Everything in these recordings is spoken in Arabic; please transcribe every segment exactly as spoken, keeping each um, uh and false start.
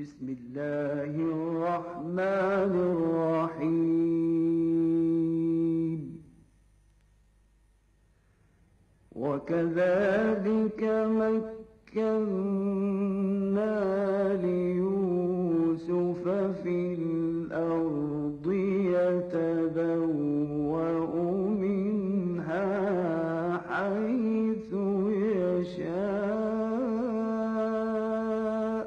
بسم الله الرحمن الرحيم. وكذلك مكنا ليوسف في الأرض يتبوأ منها حيث يشاء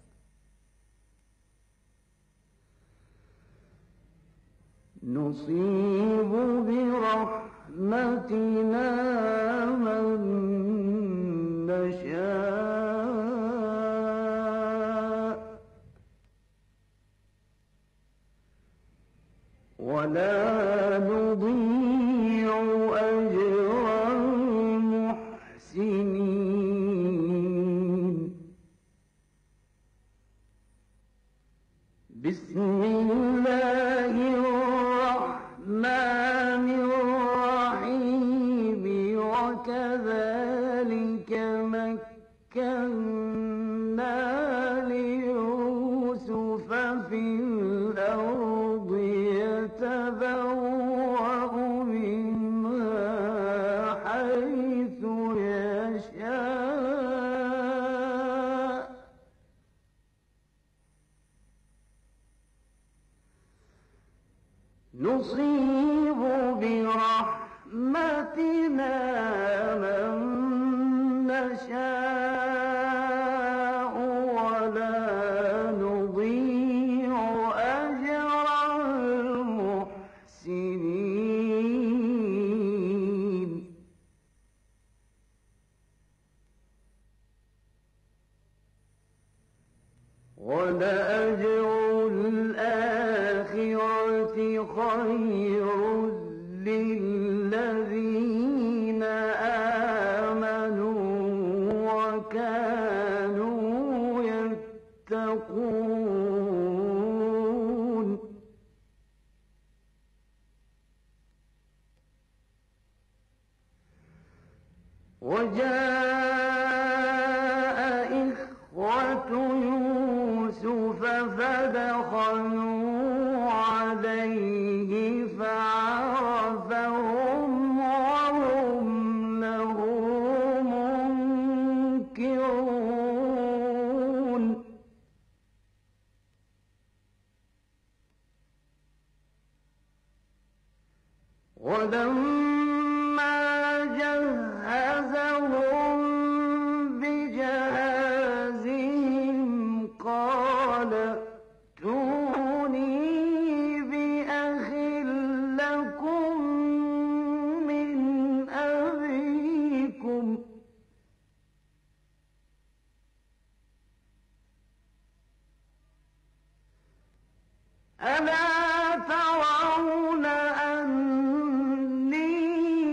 نصيب برحمتنا من نشاء ولا نضيع أجر المحسنين. بسم الله الرحمن الرحيم. وكذلك مكنا ليوسف في الأرض يتبوأ منها حيث يشاء نصيب برحمتنا من نشاء ولا نضيع أجر المحسنين. ولأجر الآخرة خير للذين آمنوا وكانوا يتقون. وجاء إخوة يوسف فدخلوا عليه فعرفهم وهم له منكرون. ولما جهزهم بجهازهم قال ائتوني بأخ لكم من أبيكم ألا ترون أني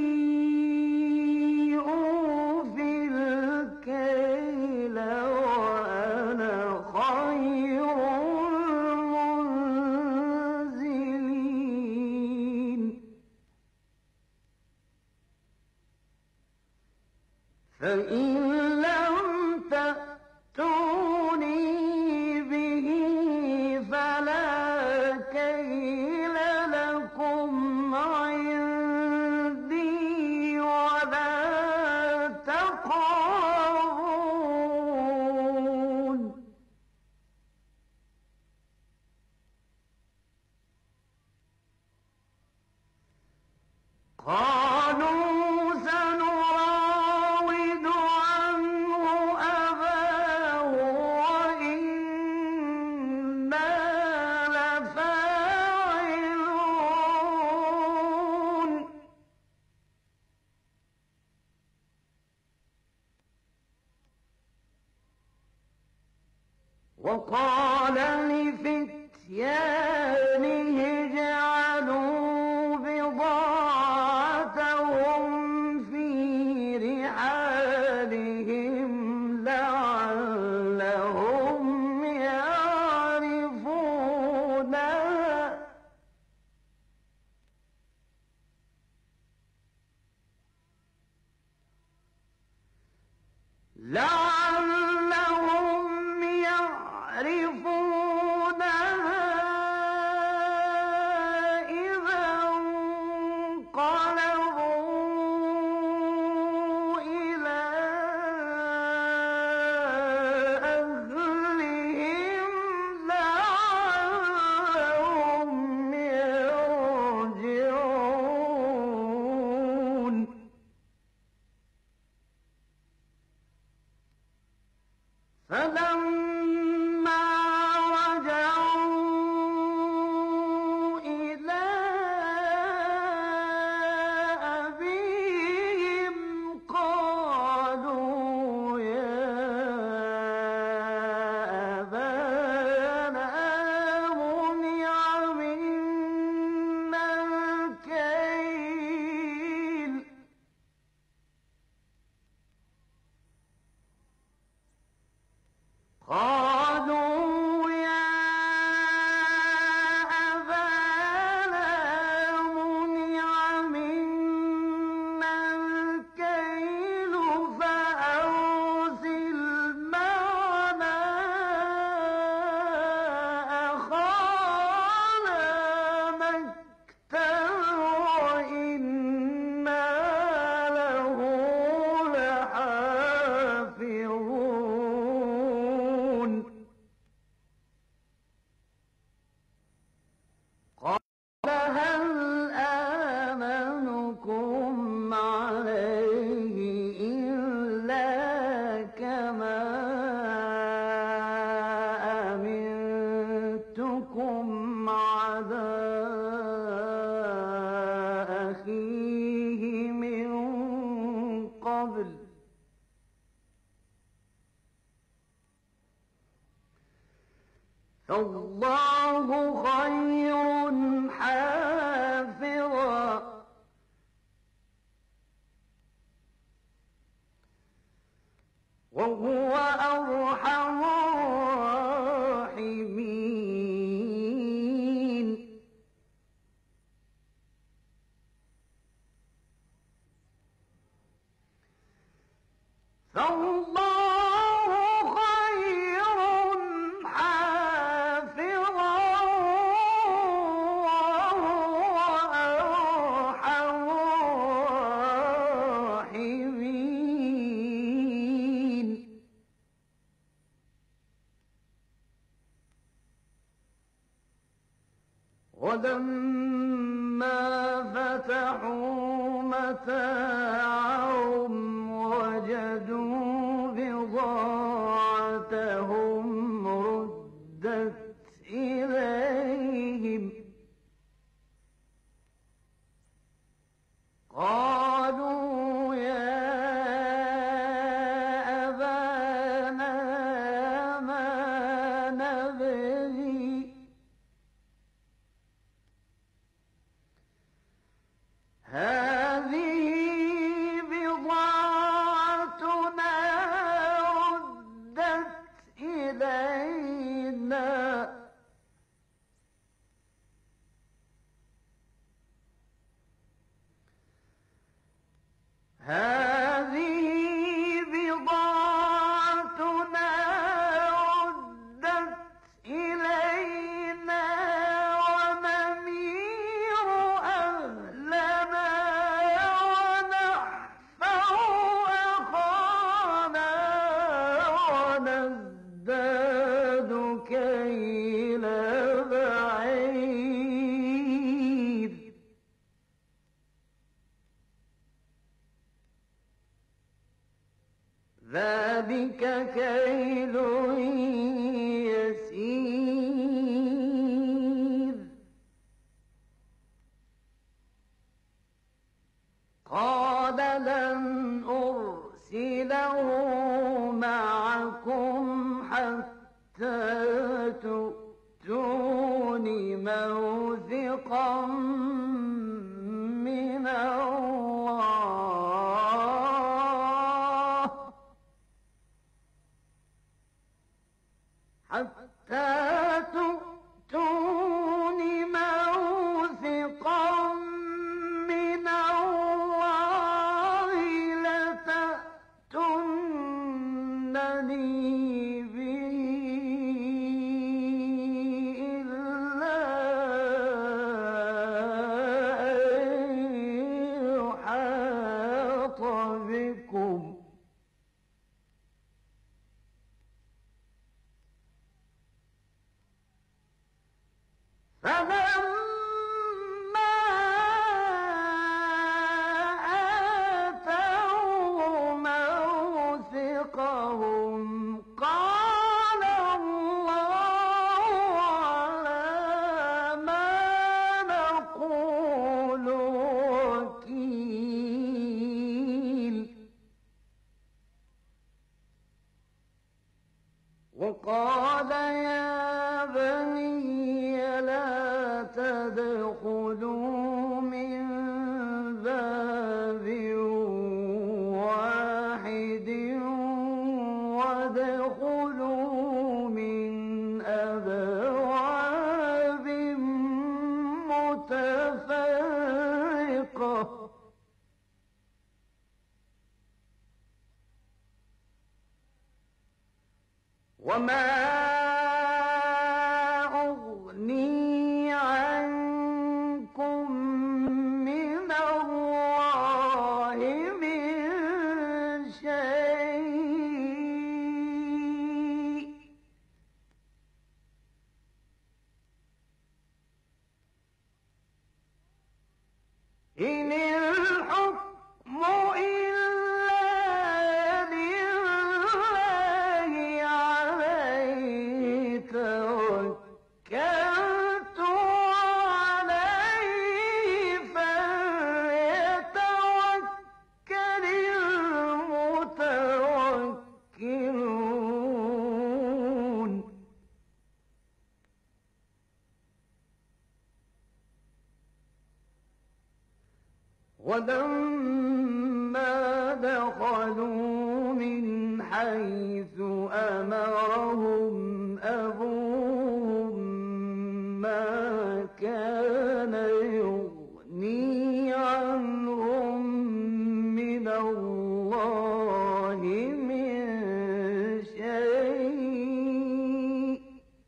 أوفي الكيل وأنا خير المنزلين. فإن لم تأتوني به فلا كيل لكم عندي ولا تقربون. قالوا سنراود عنه أباه وإنا لفاعلون. وقال لفتيانه اجعلوا بضاعتهم في رحالهم لعلهم يعرفونها لعلهم يعرفونها فالله خير حافظا وهو أرحم الراحمين فالله خير حافظا وهو أرحم الراحمين ولما فتحوا متاعهم وجدوا بضاعتهم ردت إليهم قالوا يا أبانا ما نبغي هذه بضاعتنا ردت إلينا هذه بضاعتنا ردت إلينا ونمير أهلنا ونحفظ أخانا ونزداد كيل بعير ذلك كيل يسير قال لن أرسله معكم حتى تؤتون موثقا من الله حتى تؤتون موثقا من الله لتأتونني به إلا أن يحاط بكم فلما آتوا موثقهم قال الله على ما نقول وكيل وقال يا بني لا تدخلوا من باب واحد وادخلوا من أبواب متفرقة وما أغني عنكم من الله من شيء إن الحكم إلا لله عليه ولما دخلوا من حيث أمرهم أبوهم ما كان يغني عنهم من الله من شيء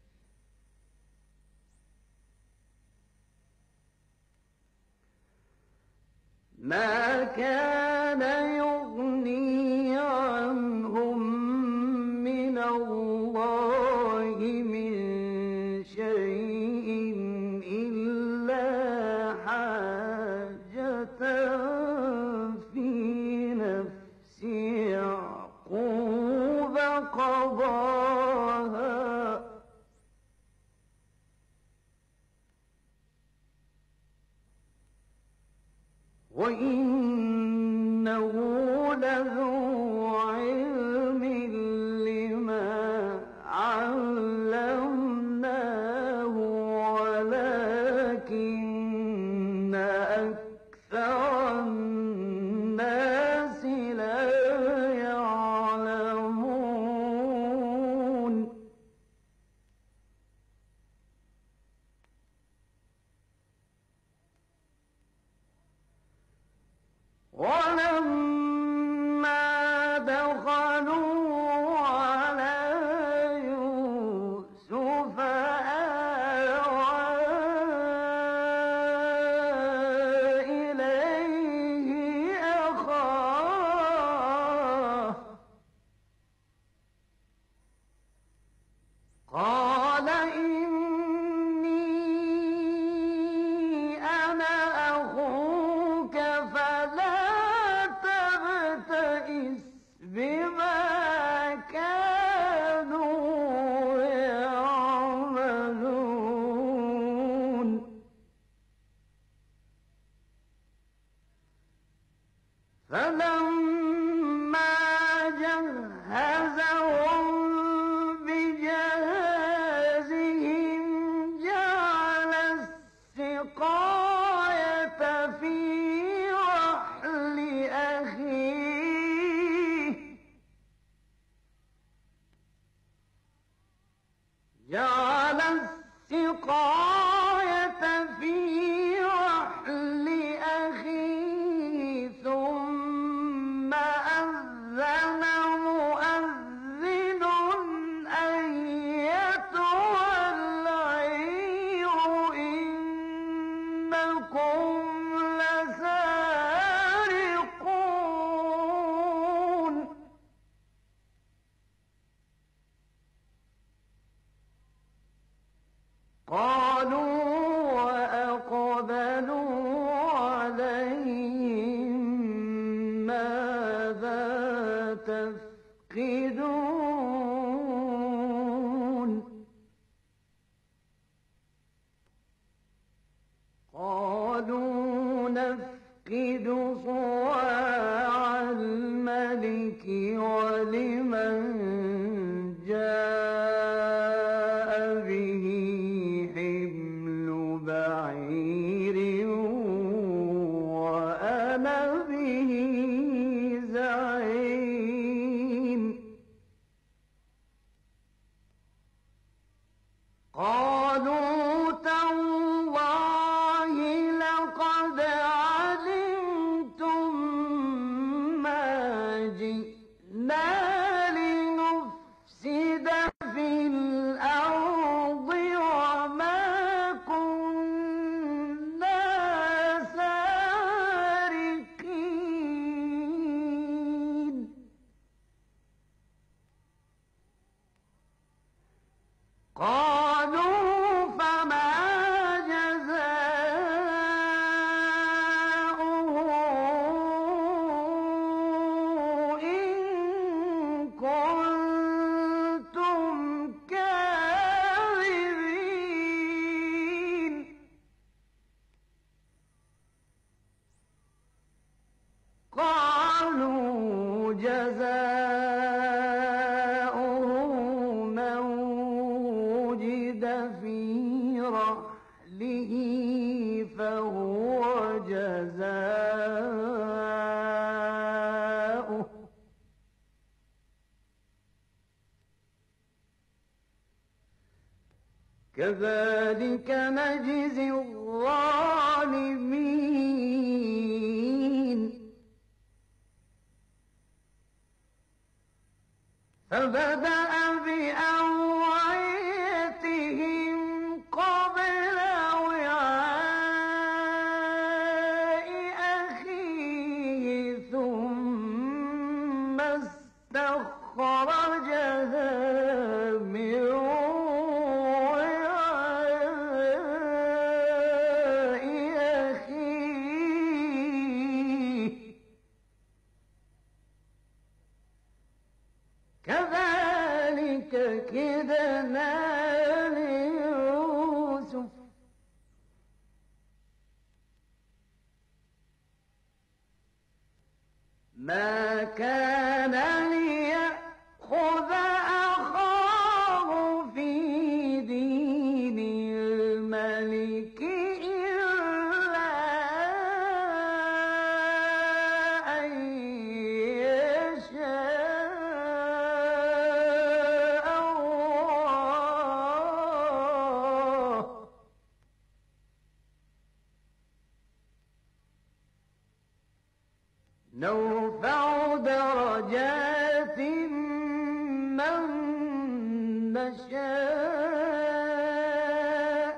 ما كان يغني عنهم من الله من شيء إلا حاجة في نفس يعقوب قضاها وإنه لذو علم لما علمناه ولكن أكثر الناس لا يعلمون ولما دخلوا على يوسف آوى إليه أخاه قال إني أنا أخوك فلا تبتئس بما كانوا يعملون فلما جهزهم بجهازهم جعل السقاية في رحل أخيه جعل السقاية في رحل أخيه ثم أذن مؤذن أيتها العير إنكم لسارقون قالوا وأقبلوا عليهم ماذا تفقدون قالوا نفقد صواع الملك ولمن جاء به حمل بعير وأنا به زعيم قالوا تالله لقد علمتم ما جئنا لنفسد في الأرض وما كنا سارقين قالوا فما جزاؤه إن كنتم كاذبين قالوا جزاؤه من وجد في رحله فهو جزاؤه جزاؤه كذلك نجزي الظالمين فبدأ بأوعيتهم قبل وعاء أخيه ثم استخرجها من وعاء أخيه كذلك كدنا ليوسف ما كان ليأخذ أخاه في دين الملك إلا أن يشاء الله نرفع درجات من نشاء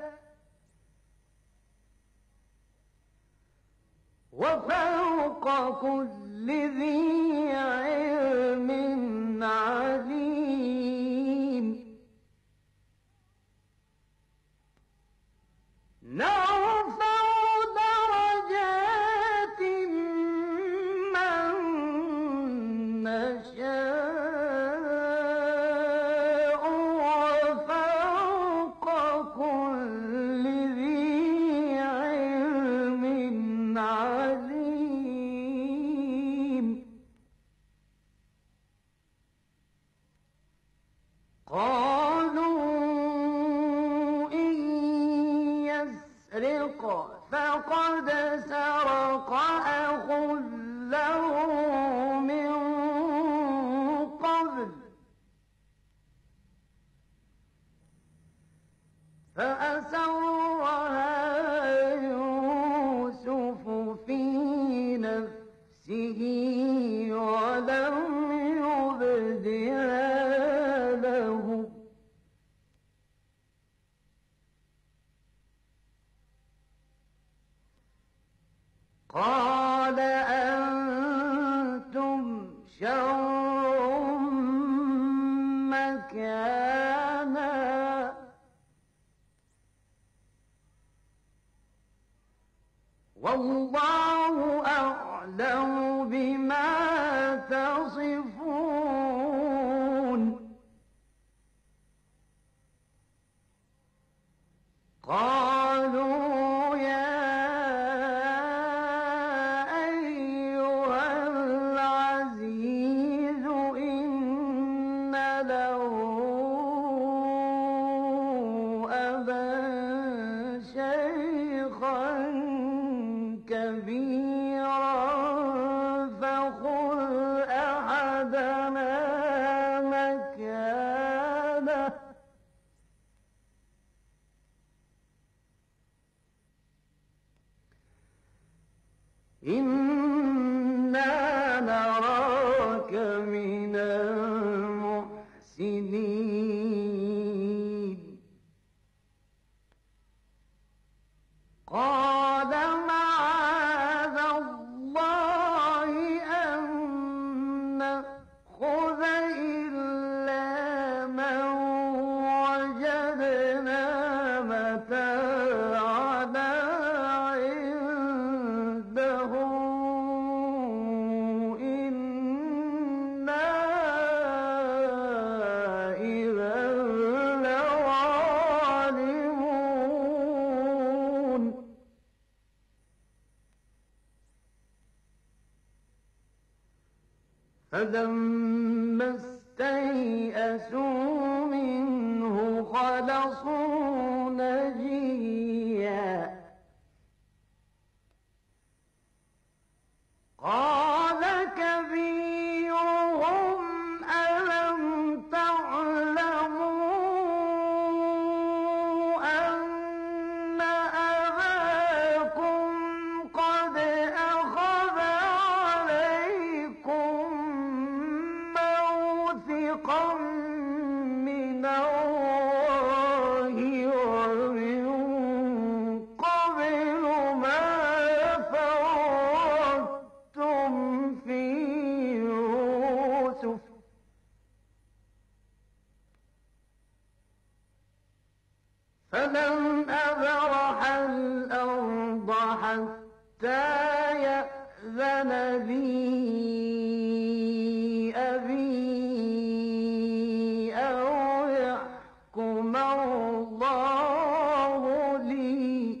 وفوق كل ذي علم عليم نرفع درجات من نشاء وفوق كل ذي علم عليم قالوا إن يسرق فقد سرق أخ له من قبل فأسرها يوسف في نفسه ولم يبدها له قال أنتم شر مكانا والله أعلم بما تصفون قالوا يا أيها العزيز إن له أبا شيخا كبيرا فخذ أحدنا مكانه إنا نراك من المحسنين قال معاذ الله أن نأخذ إلا من وجدنا متاعنا عنده إنا إذا لظالمون فلما استيئسوا منه خلصوا نجيا فلن أبرح الأرض حتى يأذن لي أبي أو يحكم الله لي،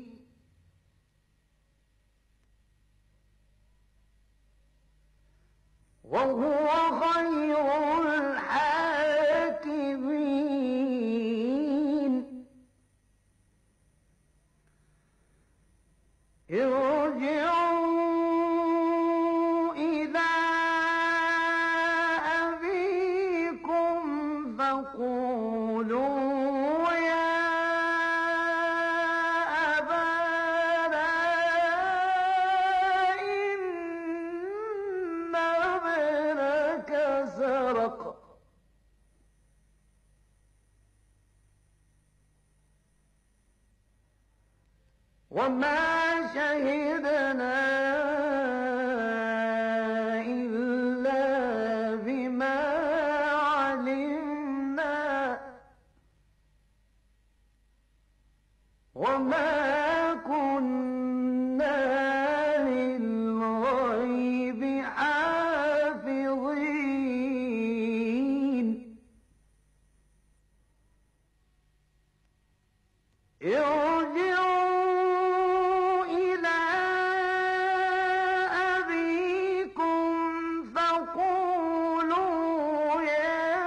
وهو خير الحاكمين. ارجعوا إلى أبيكم فقولوا يا أبانا إن ابنك سرق وما شهدنا إلا بما علمنا وما كنا للغيب حافظين. ارجعوا إلى أبيكم فقولوا يا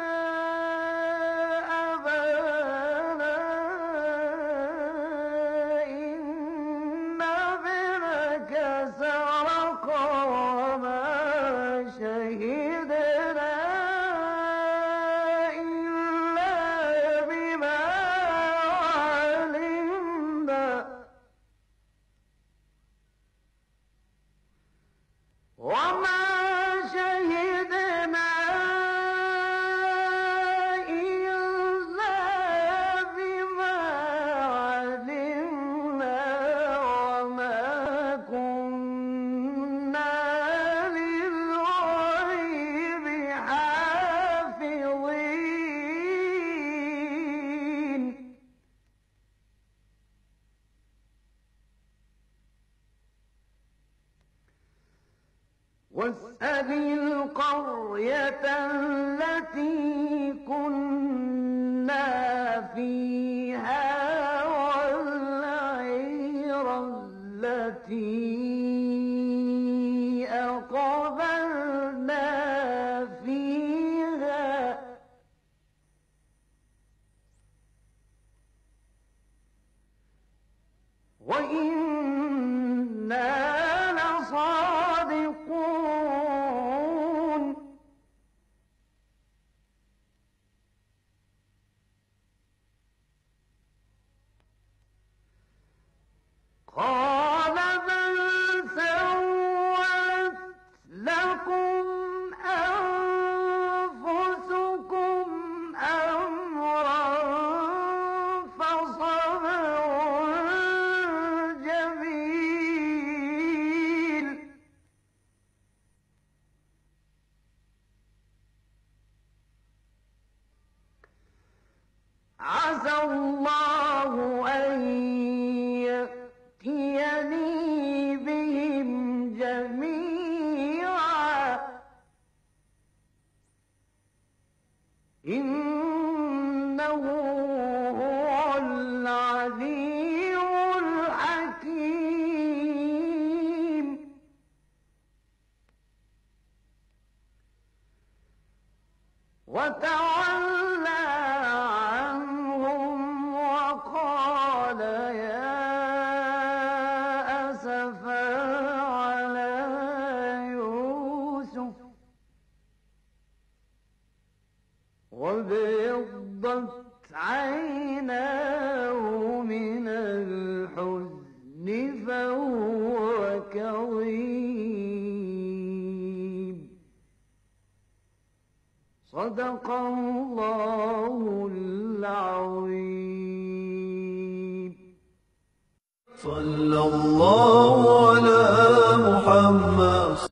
أبانا إن ابنك سرق وما شهدنا إلا بما علمنا وما شهدنا إلا بما علمنا وما كنا للغيب حافظين. واسأل القرية التي كنا فيها والعير التي أقبلنا فيها وإنا لصادقون. قال بل سولت لكم أنفسكم أمرا فصبر جميل. عسى الله أن يأتيني بهم جميعا إنه هو العليم الحكيم. وتولى عنهم وقال يا أسفا على يوسف وابيضت عيناه من الحزن فهو كظيم. صدق الله العظيم. صلى الله على محمد